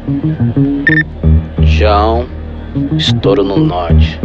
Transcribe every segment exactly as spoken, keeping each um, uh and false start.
João, estouro no norte.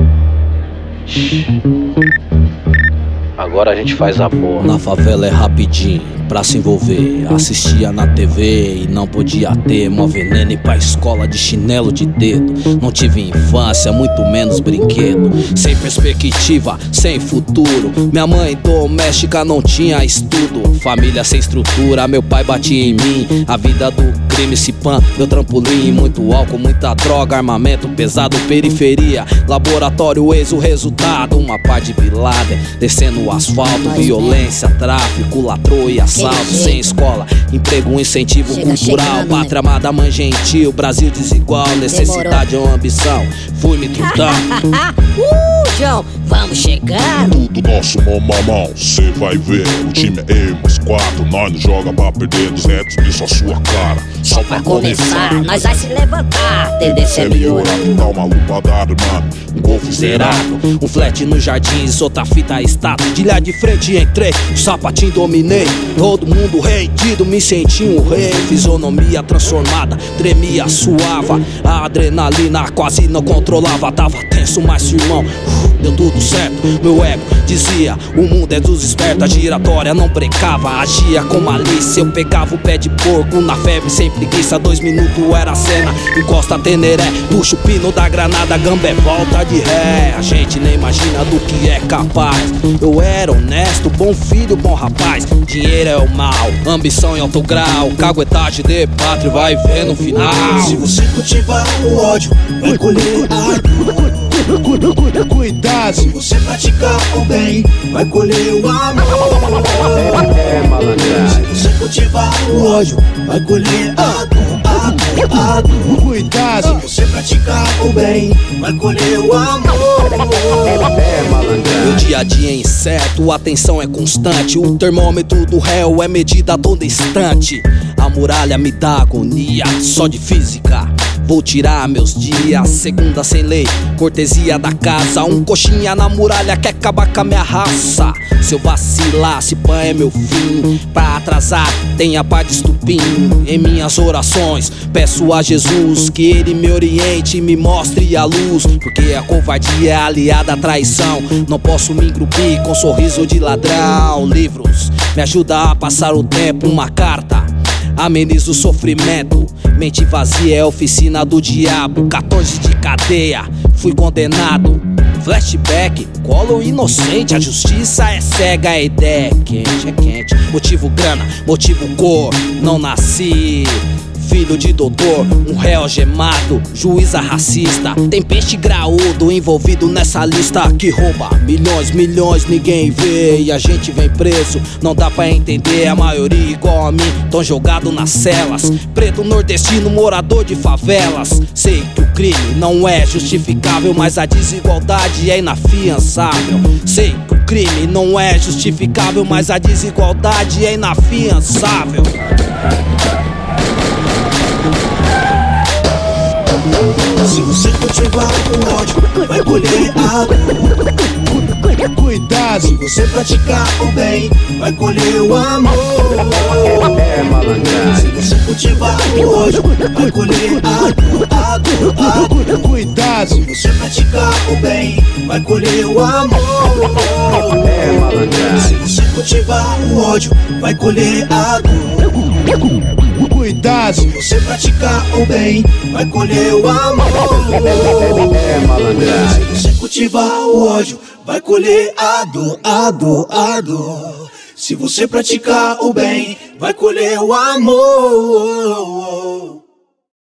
Agora a gente faz a boa. Na favela é rapidinho, pra se envolver. Assistia na T V e não podia ter. Mó veneno ir pra escola de chinelo de dedo. Não tive infância, muito menos brinquedo. Sem perspectiva, sem futuro. Minha mãe doméstica não tinha estudo. Família sem estrutura, meu pai batia em mim. A vida do crime se pan, meu trampolim. Muito álcool, muita droga, armamento pesado. Periferia, laboratório, ex o resultado. Uma pá de bilada, descendo o asfalto. Violência, tráfico, latrô e assalto. Sem escola, emprego, incentivo cultural. Pátria amada, mãe gentil, Brasil desigual. Necessidade ou ambição, fui me trutando. Uh, João, vamos chegar. Tudo nosso, mão a mão, cê vai ver. O time é eu, mais quatro. Nós não joga pra perder duzentos mil só sua cara. Só pra começar, nós vai se levantar. Tendência é melhor. Dá uma lupa dada, mano. Um golfe zerado. Um flat no jardins, outra fita estátua. De lá de frente entrei, o sapatinho dominei. Todo mundo rendido, me senti um rei. Fisionomia transformada, tremia, suava. A adrenalina quase não controlava. Tava tenso, mas firmão, deu tudo certo. Meu ego dizia, o mundo é dos espertos. A giratória não brecava, agia com malícia. Eu pegava o pé de porco na febre sem preguiça. Dois minutos era a cena, encosta teneré. Puxa o pino da granada, gambé volta de ré. A gente nem imagina do que é capaz. Eu era honesto, bom filho, bom rapaz. Dinheiro é o mal, ambição em alto grau. Caguetagem de pátria, vai ver no final. Se você cultivar o ódio, vai colher a dor. Cuidado, se você praticar o bem, vai colher o amor. É malandragem. Se você cultivar o ódio, vai colher a dor, a dor, a dor. Cuidado, se você praticar o bem, vai colher o amor. É malandragem. Meu dia a dia é incerto, a tensão é constante. O termômetro do réu é medida a todo instante. A muralha me dá agonia, só de física vou tirar meus dias. Segunda sem lei, cortesia da casa. Um coxinha na muralha quer acabar com a minha raça. Se eu vacilar, se pã é meu fim. Pra atrasar, tenha paz de estupim. Em minhas orações, peço a Jesus que ele me oriente e me mostre a luz. Porque a covardia é aliada à traição. Não posso me engrupir com sorriso de ladrão. Livros me ajudam a passar o tempo. Uma carta ameniza o sofrimento. Mente vazia é a oficina do diabo. quatorze de cadeia, fui condenado. Flashback, colo inocente. A justiça é cega, a ideia é quente, é quente. Motivo grana, motivo cor. Não nasci filho de doutor, um réu algemado, juíza racista. Tem peixe graúdo envolvido nessa lista que rouba milhões, milhões, ninguém vê. E a gente vem preso, não dá pra entender. A maioria igual a mim, tão jogado nas celas. Preto nordestino, morador de favelas. Sei que o crime não é justificável, mas a desigualdade é inafiançável. Sei que o crime não é justificável, mas a desigualdade é inafiançável. Se você cultivar o ódio, vai colher a dor. Cuidado, se você praticar o bem, vai colher o amor. É malandragem. Se você cultivar o ódio, vai colher a dor, a dor, a dor. Cuidado, se você praticar o bem, vai colher o amor. É malandragem. Se você cultivar o ódio, vai colher a dor. Cuidado, se você praticar o bem, vai colher o amor. É malandragem. Se você cultivar o ódio, vai colher a dor, a dor, a dor. Se você praticar o bem, vai colher o amor.